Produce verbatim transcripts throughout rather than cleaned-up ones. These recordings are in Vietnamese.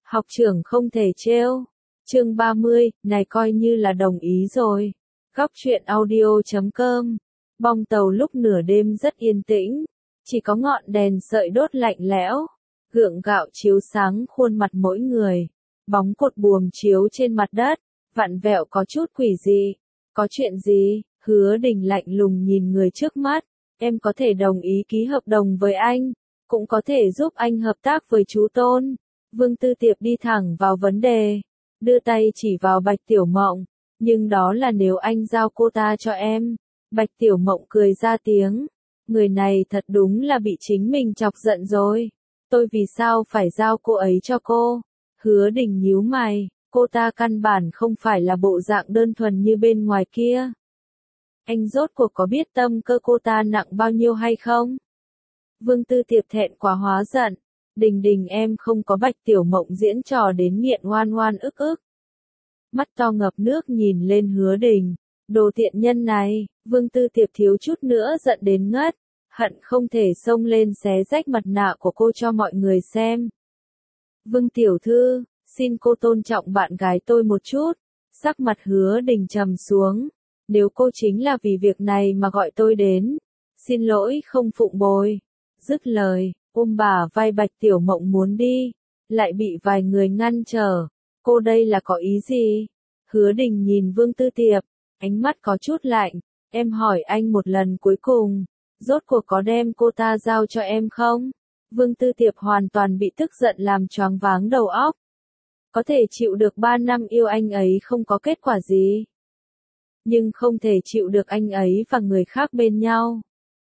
Học trưởng không thể trêu. Chương ba mươi, này coi như là đồng ý rồi. Góc truyện audio chấm com. Bong tàu lúc nửa đêm rất yên tĩnh, chỉ có ngọn đèn sợi đốt lạnh lẽo, gượng gạo chiếu sáng khuôn mặt mỗi người. Bóng cột buồm chiếu trên mặt đất, vặn vẹo có chút quỷ dị. Có chuyện gì? Hứa Đình lạnh lùng nhìn người trước mắt. Em có thể đồng ý ký hợp đồng với anh, cũng có thể giúp anh hợp tác với chú Tôn. Vương Tư Tiệp đi thẳng vào vấn đề, đưa tay chỉ vào Bạch Tiểu Mộng, nhưng đó là nếu anh giao cô ta cho em. Bạch Tiểu Mộng cười ra tiếng, người này thật đúng là bị chính mình chọc giận rồi. Tôi vì sao phải giao cô ấy cho cô? Hứa Đình nhíu mày, cô ta căn bản không phải là bộ dạng đơn thuần như bên ngoài kia. Anh rốt cuộc có biết tâm cơ cô ta nặng bao nhiêu hay không? Vương Tư Tiệp thẹn quá hóa giận. Đình Đình em không có Bạch Tiểu Mộng diễn trò đến nghiện ngoan ngoan ức ức. Mắt to ngập nước nhìn lên Hứa Đình. Đồ tiện nhân này, Vương Tư Tiệp thiếu chút nữa giận đến ngất. Hận không thể xông lên xé rách mặt nạ của cô cho mọi người xem. Vương Tiểu Thư, xin cô tôn trọng bạn gái tôi một chút. Sắc mặt Hứa Đình trầm xuống. Nếu cô chính là vì việc này mà gọi tôi đến, xin lỗi không phụng bồi. Dứt lời, ôm bà vai Bạch Tiểu Mộng muốn đi, lại bị vài người ngăn trở. Cô đây là có ý gì? Hứa Đình nhìn Vương Tư Tiệp, ánh mắt có chút lạnh. Em hỏi anh một lần cuối cùng, rốt cuộc có đem cô ta giao cho em không? Vương Tư Tiệp hoàn toàn bị tức giận làm choáng váng đầu óc. Có thể chịu được ba năm yêu anh ấy không có kết quả gì, nhưng không thể chịu được anh ấy và người khác bên nhau.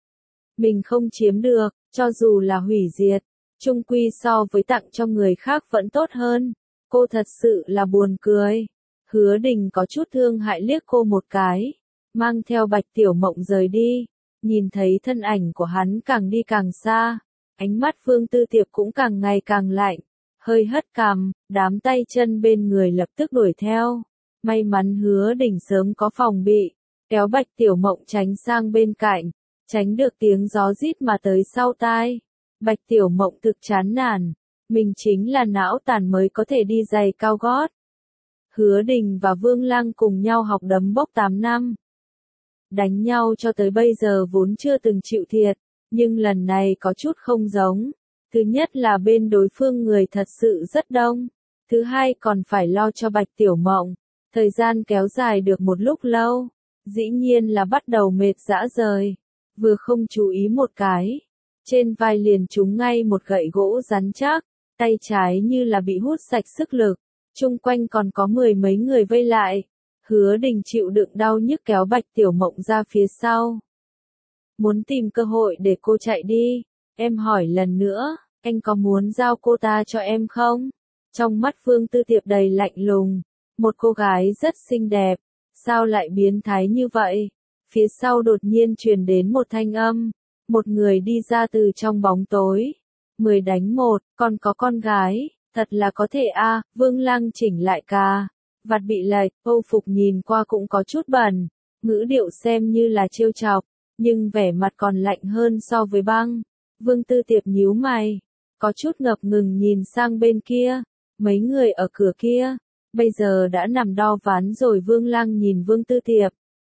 Mình không chiếm được, cho dù là hủy diệt, chung quy so với tặng cho người khác vẫn tốt hơn. Cô thật sự là buồn cười. Hứa Đình có chút thương hại liếc cô một cái, mang theo Bạch Tiểu Mộng rời đi. Nhìn thấy thân ảnh của hắn càng đi càng xa, ánh mắt Vương Tư Tiệp cũng càng ngày càng lạnh, hơi hất cằm, đám tay chân bên người lập tức đuổi theo. May mắn Hứa Đình sớm có phòng bị, kéo Bạch Tiểu Mộng tránh sang bên cạnh, tránh được tiếng gió rít mà tới sau tai. Bạch Tiểu Mộng thực chán nản, mình chính là não tàn mới có thể đi giày cao gót. Hứa Đình và Vương Lăng cùng nhau học đấm bốc tám năm. Đánh nhau cho tới bây giờ vốn chưa từng chịu thiệt, nhưng lần này có chút không giống. Thứ nhất là bên đối phương người thật sự rất đông, thứ hai còn phải lo cho Bạch Tiểu Mộng. Thời gian kéo dài được một lúc lâu, dĩ nhiên là bắt đầu mệt rã rời. Vừa không chú ý một cái, trên vai liền trúng ngay một gậy gỗ rắn chắc, tay trái như là bị hút sạch sức lực, chung quanh còn có mười mấy người vây lại. Hứa Đình chịu đựng đau nhức kéo Bạch Tiểu Mộng ra phía sau. Muốn tìm cơ hội để cô chạy đi. Em hỏi lần nữa, anh có muốn giao cô ta cho em không? Trong mắt Vương Tư Tiệp đầy lạnh lùng. Một cô gái rất xinh đẹp, sao lại biến thái như vậy? Phía sau đột nhiên truyền đến một thanh âm, một người đi ra từ trong bóng tối. Mười đánh một, còn có con gái, thật là có thể a. À, Vương Lăng chỉnh lại cà vạt bị lệch, âu phục nhìn qua cũng có chút bẩn, ngữ điệu xem như là trêu chọc, nhưng vẻ mặt còn lạnh hơn so với băng. Vương Tư Tiệp nhíu mày, có chút ngập ngừng nhìn sang bên kia, mấy người ở cửa kia bây giờ đã nằm đo ván rồi. Vương Lăng nhìn Vương Tư Tiệp.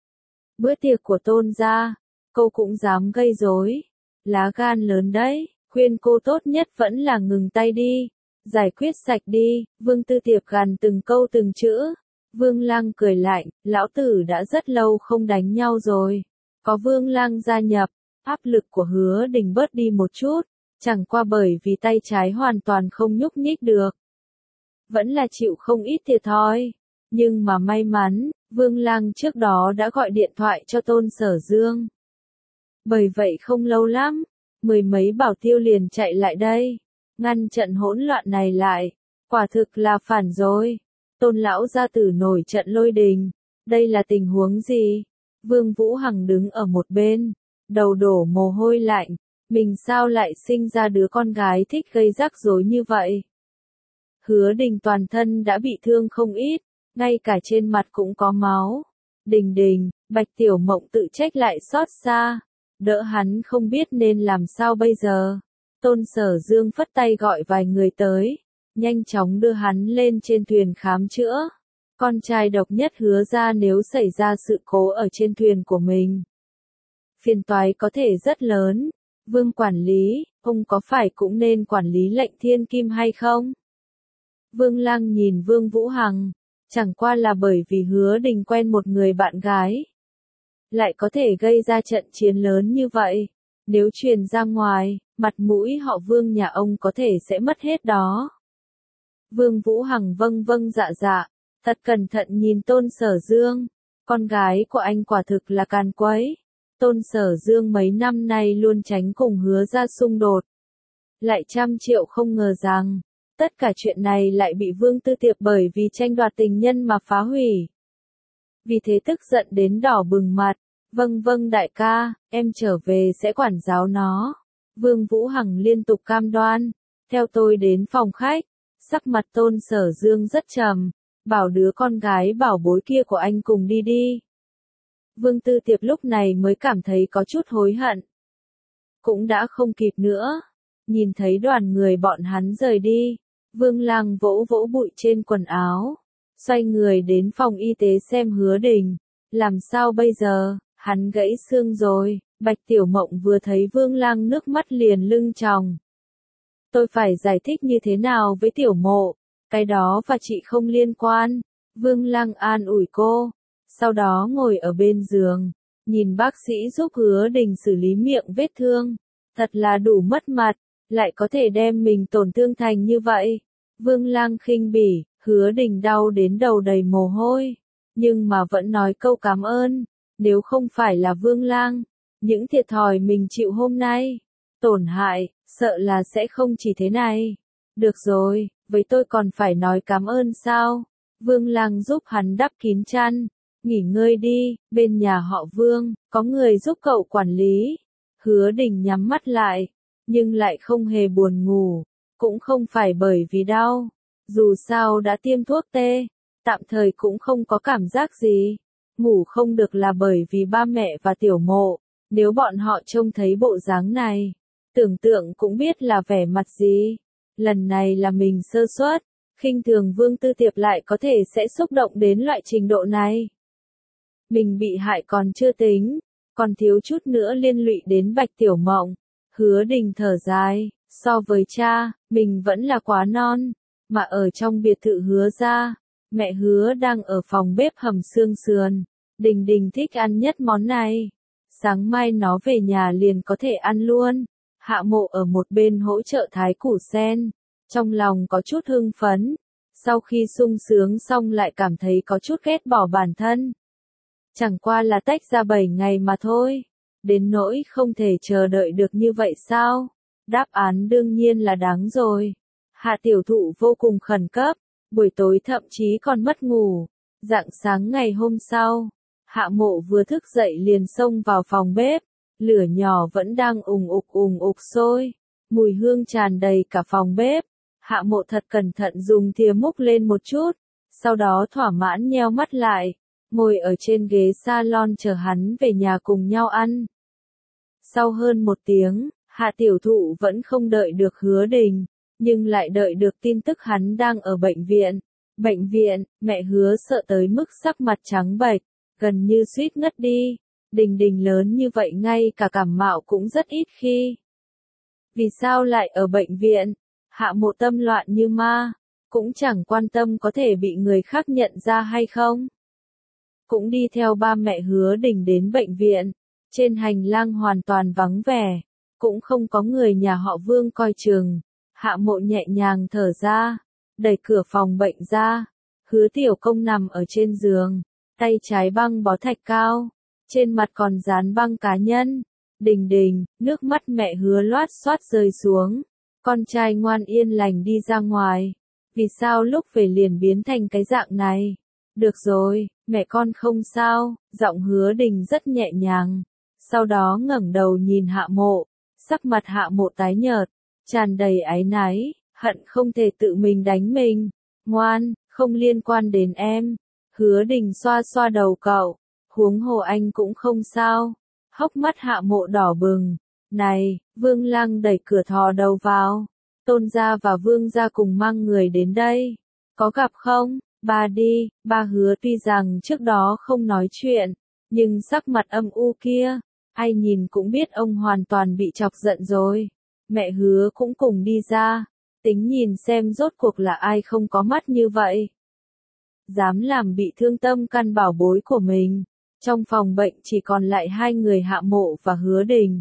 Bữa tiệc của Tôn gia, cô cũng dám gây rối, lá gan lớn đấy, khuyên cô tốt nhất vẫn là ngừng tay đi, giải quyết sạch đi. Vương Tư Tiệp gằn từng câu từng chữ. Vương Lăng cười lạnh, lão tử đã rất lâu không đánh nhau rồi. Có Vương Lăng gia nhập, áp lực của Hứa Đình bớt đi một chút, chẳng qua bởi vì tay trái hoàn toàn không nhúc nhích được, vẫn là chịu không ít thiệt thòi. Nhưng mà may mắn, Vương Lăng trước đó đã gọi điện thoại cho Tôn Sở Dương. Bởi vậy không lâu lắm, mười mấy bảo tiêu liền chạy lại đây, ngăn trận hỗn loạn này lại. Quả thực là phản rồi. Tôn lão gia tử nổi trận lôi đình. Đây là tình huống gì? Vương Vũ Hằng đứng ở một bên, đầu đổ mồ hôi lạnh. Mình sao lại sinh ra đứa con gái thích gây rắc rối như vậy? Hứa Đình toàn thân đã bị thương không ít, ngay cả trên mặt cũng có máu. Đình Đình, Bạch Tiểu Mộng tự trách lại xót xa, đỡ hắn không biết nên làm sao bây giờ. Tôn Sở Dương phất tay gọi vài người tới, nhanh chóng đưa hắn lên trên thuyền khám chữa. Con trai độc nhất Hứa ra nếu xảy ra sự cố ở trên thuyền của mình, phiền toái có thể rất lớn. Vương quản lý, ông có phải cũng nên quản lý lệnh thiên kim hay không? Vương Lăng nhìn Vương Vũ Hằng, chẳng qua là bởi vì Hứa Đình quen một người bạn gái, lại có thể gây ra trận chiến lớn như vậy. Nếu truyền ra ngoài, mặt mũi họ Vương nhà ông có thể sẽ mất hết đó. Vương Vũ Hằng vâng vâng dạ dạ, thật cẩn thận nhìn Tôn Sở Dương. Con gái của anh quả thực là càn quấy. Tôn Sở Dương mấy năm nay luôn tránh cùng Hứa ra xung đột. Lại trăm triệu không ngờ rằng, tất cả chuyện này lại bị Vương Tư Tiệp bởi vì tranh đoạt tình nhân mà phá hủy. Vì thế tức giận đến đỏ bừng mặt. Vâng vâng đại ca, em trở về sẽ quản giáo nó. Vương Vũ Hằng liên tục cam đoan. Theo tôi đến phòng khách, sắc mặt Tôn Sở Dương rất trầm, bảo đứa con gái bảo bối kia của anh cùng đi đi. Vương Tư Tiệp lúc này mới cảm thấy có chút hối hận. Cũng đã không kịp nữa. Nhìn thấy đoàn người bọn hắn rời đi, Vương Lăng vỗ vỗ bụi trên quần áo, xoay người đến phòng y tế xem Hứa Đình. Làm sao bây giờ, hắn gãy xương rồi. Bạch Tiểu Mộng vừa thấy Vương Lăng nước mắt liền lưng tròng. Tôi phải giải thích như thế nào với Tiểu Mộ, cái đó và chị không liên quan. Vương Lăng an ủi cô, sau đó ngồi ở bên giường, nhìn bác sĩ giúp Hứa Đình xử lý miệng vết thương. Thật là đủ mất mặt, lại có thể đem mình tổn thương thành như vậy. Vương Lăng khinh bỉ, Hứa Đình đau đến đầu đầy mồ hôi, nhưng mà vẫn nói câu cảm ơn. Nếu không phải là Vương Lăng, những thiệt thòi mình chịu hôm nay, tổn hại, sợ là sẽ không chỉ thế này. Được rồi, với tôi còn phải nói cảm ơn sao? Vương Lăng giúp hắn đắp kín chăn. Nghỉ ngơi đi, bên nhà họ Vương, có người giúp cậu quản lý. Hứa Đình nhắm mắt lại, nhưng lại không hề buồn ngủ, cũng không phải bởi vì đau. Dù sao đã tiêm thuốc tê, tạm thời cũng không có cảm giác gì. Ngủ không được là bởi vì ba mẹ và Tiểu Mộ, nếu bọn họ trông thấy bộ dáng này, tưởng tượng cũng biết là vẻ mặt gì. Lần này là mình sơ suất, khinh thường Vương Tư Tiệp lại có thể sẽ xúc động đến loại trình độ này. Mình bị hại còn chưa tính, còn thiếu chút nữa liên lụy đến Bạch Tiểu Mộng. Hứa Đình thở dài, so với cha, mình vẫn là quá non, mà ở trong biệt thự Hứa ra, mẹ Hứa đang ở phòng bếp hầm xương sườn. Đình Đình thích ăn nhất món này. Sáng mai nó về nhà liền có thể ăn luôn. Hạ Mộ ở một bên hỗ trợ thái củ sen, trong lòng có chút hưng phấn. Sau khi sung sướng xong lại cảm thấy có chút ghét bỏ bản thân. Chẳng qua là tách ra bảy ngày mà thôi. Đến nỗi không thể chờ đợi được như vậy sao? Đáp án đương nhiên là đáng rồi. Hạ Tiểu Thụ vô cùng khẩn cấp, buổi tối thậm chí còn mất ngủ. Rạng sáng ngày hôm sau, Hạ Mộ vừa thức dậy liền xông vào phòng bếp, lửa nhỏ vẫn đang ùng ục ùng ục sôi, mùi hương tràn đầy cả phòng bếp. Hạ Mộ thật cẩn thận dùng thìa múc lên một chút, sau đó thỏa mãn nheo mắt lại, ngồi ở trên ghế salon chờ hắn về nhà cùng nhau ăn. Sau hơn một tiếng, Hạ Tiểu Thụ vẫn không đợi được Hứa Đình, nhưng lại đợi được tin tức hắn đang ở bệnh viện. Bệnh viện, mẹ Hứa sợ tới mức sắc mặt trắng bệch, gần như suýt ngất đi. Đình Đình lớn như vậy ngay cả cảm mạo cũng rất ít khi. Vì sao lại ở bệnh viện? Hạ Mộ tâm loạn như ma, cũng chẳng quan tâm có thể bị người khác nhận ra hay không. Cũng đi theo ba mẹ Hứa Đình đến bệnh viện, trên hành lang hoàn toàn vắng vẻ, cũng không có người nhà họ Vương coi chừng. Hạ Mộ nhẹ nhàng thở ra, đẩy cửa phòng bệnh ra, Hứa Tiểu Công nằm ở trên giường, tay trái băng bó thạch cao, trên mặt còn dán băng cá nhân. Đình Đình, nước mắt mẹ Hứa loát xoát rơi xuống, con trai ngoan yên lành đi ra ngoài. Vì sao lúc về liền biến thành cái dạng này? Được rồi, mẹ con không sao, giọng Hứa Đình rất nhẹ nhàng. Sau đó ngẩng đầu nhìn Hạ Mộ, sắc mặt Hạ Mộ tái nhợt, tràn đầy áy náy, hận không thể tự mình đánh mình. Ngoan, không liên quan đến em. Hứa Đình xoa xoa đầu cậu, huống hồ anh cũng không sao. Hốc mắt Hạ Mộ đỏ bừng. Này, Vương Lăng đẩy cửa thò đầu vào. Tôn gia và Vương gia cùng mang người đến đây. Có gặp không? Ba đi, ba Hứa tuy rằng trước đó không nói chuyện, nhưng sắc mặt âm u kia, ai nhìn cũng biết ông hoàn toàn bị chọc giận rồi. Mẹ Hứa cũng cùng đi ra, tính nhìn xem rốt cuộc là ai không có mắt như vậy. Dám làm bị thương tâm căn bảo bối của mình. Trong phòng bệnh chỉ còn lại hai người Hạ Mộ và Hứa Đình.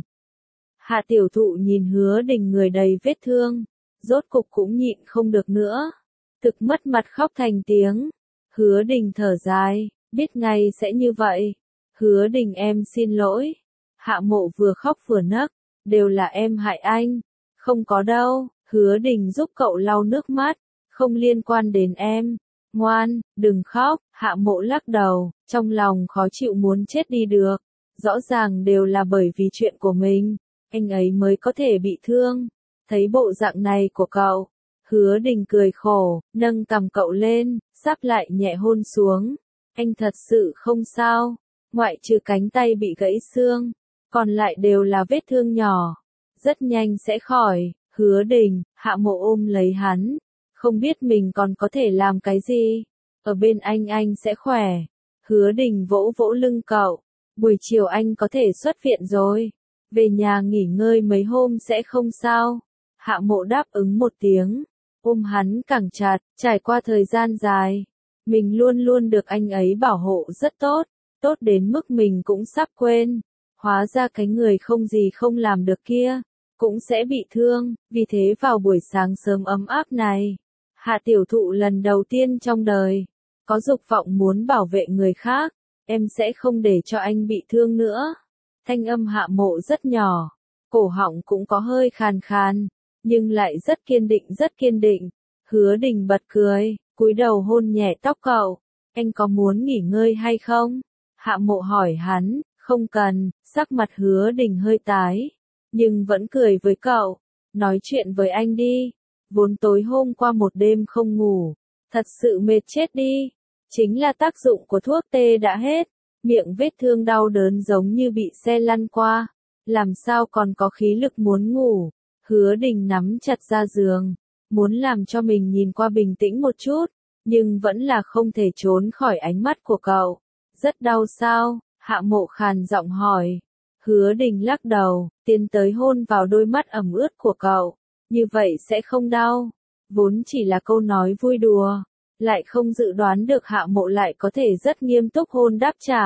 Hạ tiểu thụ nhìn Hứa Đình người đầy vết thương, rốt cục cũng nhịn không được nữa. Thực mất mặt khóc thành tiếng. Hứa Đình thở dài, biết ngay sẽ như vậy. Hứa Đình em xin lỗi. Hạ Mộ vừa khóc vừa nấc, đều là em hại anh. Không có đâu, Hứa Đình giúp cậu lau nước mắt, không liên quan đến em. Ngoan, đừng khóc, Hạ Mộ lắc đầu, trong lòng khó chịu muốn chết đi được. Rõ ràng đều là bởi vì chuyện của mình, anh ấy mới có thể bị thương. Thấy bộ dạng này của cậu, Hứa Đình cười khổ, nâng cằm cậu lên, sắp lại nhẹ hôn xuống. Anh thật sự không sao, ngoại trừ cánh tay bị gãy xương, còn lại đều là vết thương nhỏ. Rất nhanh sẽ khỏi. Hứa Đình, Hạ Mộ ôm lấy hắn. Không biết mình còn có thể làm cái gì. Ở bên anh anh sẽ khỏe. Hứa Đình vỗ vỗ lưng cậu. Buổi chiều anh có thể xuất viện rồi. Về nhà nghỉ ngơi mấy hôm sẽ không sao. Hạ Mộ đáp ứng một tiếng. Ôm hắn càng chặt, trải qua thời gian dài. Mình luôn luôn được anh ấy bảo hộ rất tốt. Tốt đến mức mình cũng sắp quên. Hóa ra cái người không gì không làm được kia cũng sẽ bị thương. Vì thế vào buổi sáng sớm ấm áp này, Hạ tiểu thụ lần đầu tiên trong đời có dục vọng muốn bảo vệ người khác. Em sẽ không để cho anh bị thương nữa. Thanh âm Hạ Mộ rất nhỏ, cổ họng cũng có hơi khàn khàn, nhưng lại rất kiên định rất kiên định. Hứa Đình bật cười, cúi đầu hôn nhẹ tóc cậu. Anh có muốn nghỉ ngơi hay không? Hạ Mộ hỏi hắn. Không cần. Sắc mặt Hứa Đình hơi tái, nhưng vẫn cười với cậu. Nói chuyện với anh đi. Vốn tối hôm qua một đêm không ngủ, thật sự mệt chết đi. Chính là tác dụng của thuốc tê đã hết. Miệng vết thương đau đớn giống như bị xe lăn qua. Làm sao còn có khí lực muốn ngủ. Hứa Đình nắm chặt ra giường, muốn làm cho mình nhìn qua bình tĩnh một chút, nhưng vẫn là không thể trốn khỏi ánh mắt của cậu. Rất đau sao? Hạ Mộ khàn giọng hỏi. Hứa Đình lắc đầu, tiến tới hôn vào đôi mắt ẩm ướt của cậu. Như vậy sẽ không đau. Vốn chỉ là câu nói vui đùa, lại không dự đoán được Hạ Mộ lại có thể rất nghiêm túc hôn đáp trả.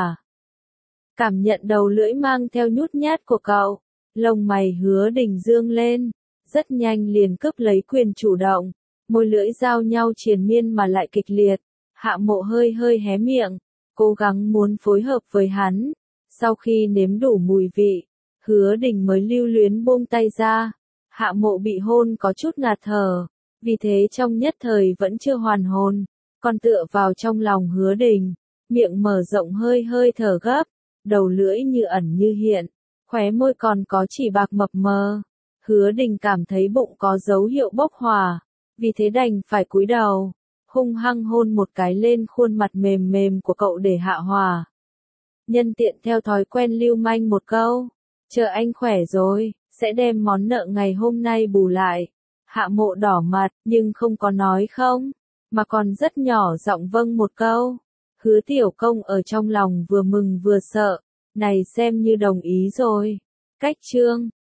Cảm nhận đầu lưỡi mang theo nhút nhát của cậu, lông mày Hứa Đình dương lên, rất nhanh liền cướp lấy quyền chủ động. Môi lưỡi giao nhau triền miên mà lại kịch liệt. Hạ Mộ hơi hơi hé miệng, cố gắng muốn phối hợp với hắn. Sau khi nếm đủ mùi vị, Hứa Đình mới lưu luyến buông tay ra. Hạ Mộ bị hôn có chút ngạt thở, vì thế trong nhất thời vẫn chưa hoàn hồn, còn tựa vào trong lòng Hứa Đình, miệng mở rộng hơi hơi thở gấp, đầu lưỡi như ẩn như hiện, khóe môi còn có chỉ bạc mập mờ. Hứa Đình cảm thấy bụng có dấu hiệu bốc hỏa, vì thế đành phải cúi đầu, hung hăng hôn một cái lên khuôn mặt mềm mềm của cậu để hạ hỏa. Nhân tiện theo thói quen lưu manh một câu, chờ anh khỏe rồi, sẽ đem món nợ ngày hôm nay bù lại. Hạ Mộ đỏ mặt, nhưng không có nói không, mà còn rất nhỏ giọng vâng một câu. Hứa Tiểu Công ở trong lòng vừa mừng vừa sợ, này xem như đồng ý rồi. Cách chương